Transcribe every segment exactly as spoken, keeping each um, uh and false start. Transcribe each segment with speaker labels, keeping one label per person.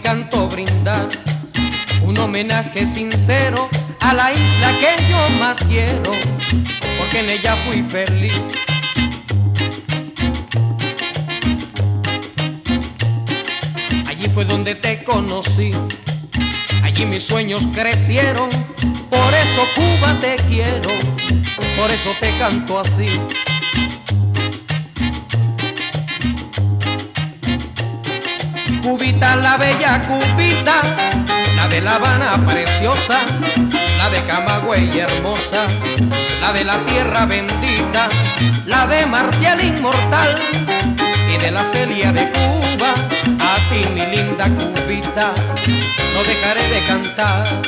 Speaker 1: canto brindar un homenaje sincero a la isla que yo más quiero, porque en ella fui feliz. Allí fue donde te conocí, allí mis sueños crecieron, por eso Cuba te quiero, por eso te canto así. Cubita, la bella Cubita, la de La Habana preciosa, la de Camagüey hermosa, la de la tierra bendita, la de Martial inmortal y de la Celia de Cuba. A ti, mi linda Cubita, no dejaré de cantar.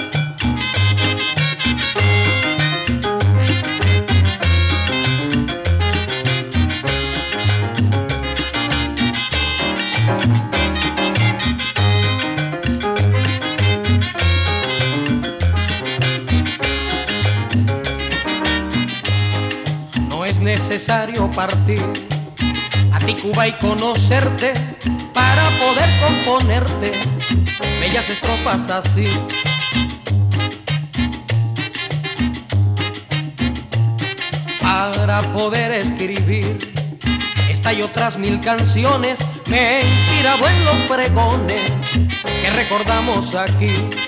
Speaker 1: Necesario partir a ti, Cuba, y conocerte para poder componerte bellas estrofas así. Para poder escribir esta y otras mil canciones me he inspirado en los pregones que recordamos aquí.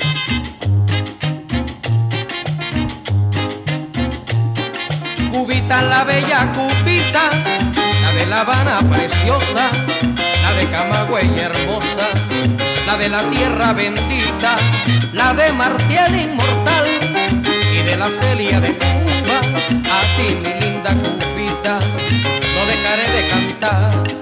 Speaker 1: Cubita, la bella Cubita, la de La Habana preciosa, la de Camagüey hermosa, la de la tierra bendita, la de Martial inmortal y de la Celia de Cuba. A ti, mi linda Cubita, no dejaré de cantar.